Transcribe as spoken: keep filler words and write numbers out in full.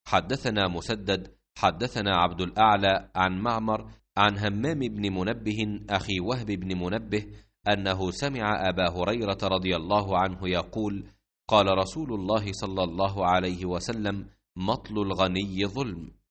حدثنا مسدد حدثنا عبد الأعلى عن معمر عن همام بن منبه أخي وهب بن منبه أنه سمع أبا هريرة رضي الله عنه يقول: قال رسول الله صلى الله عليه وسلم: مطل الغني ظلم.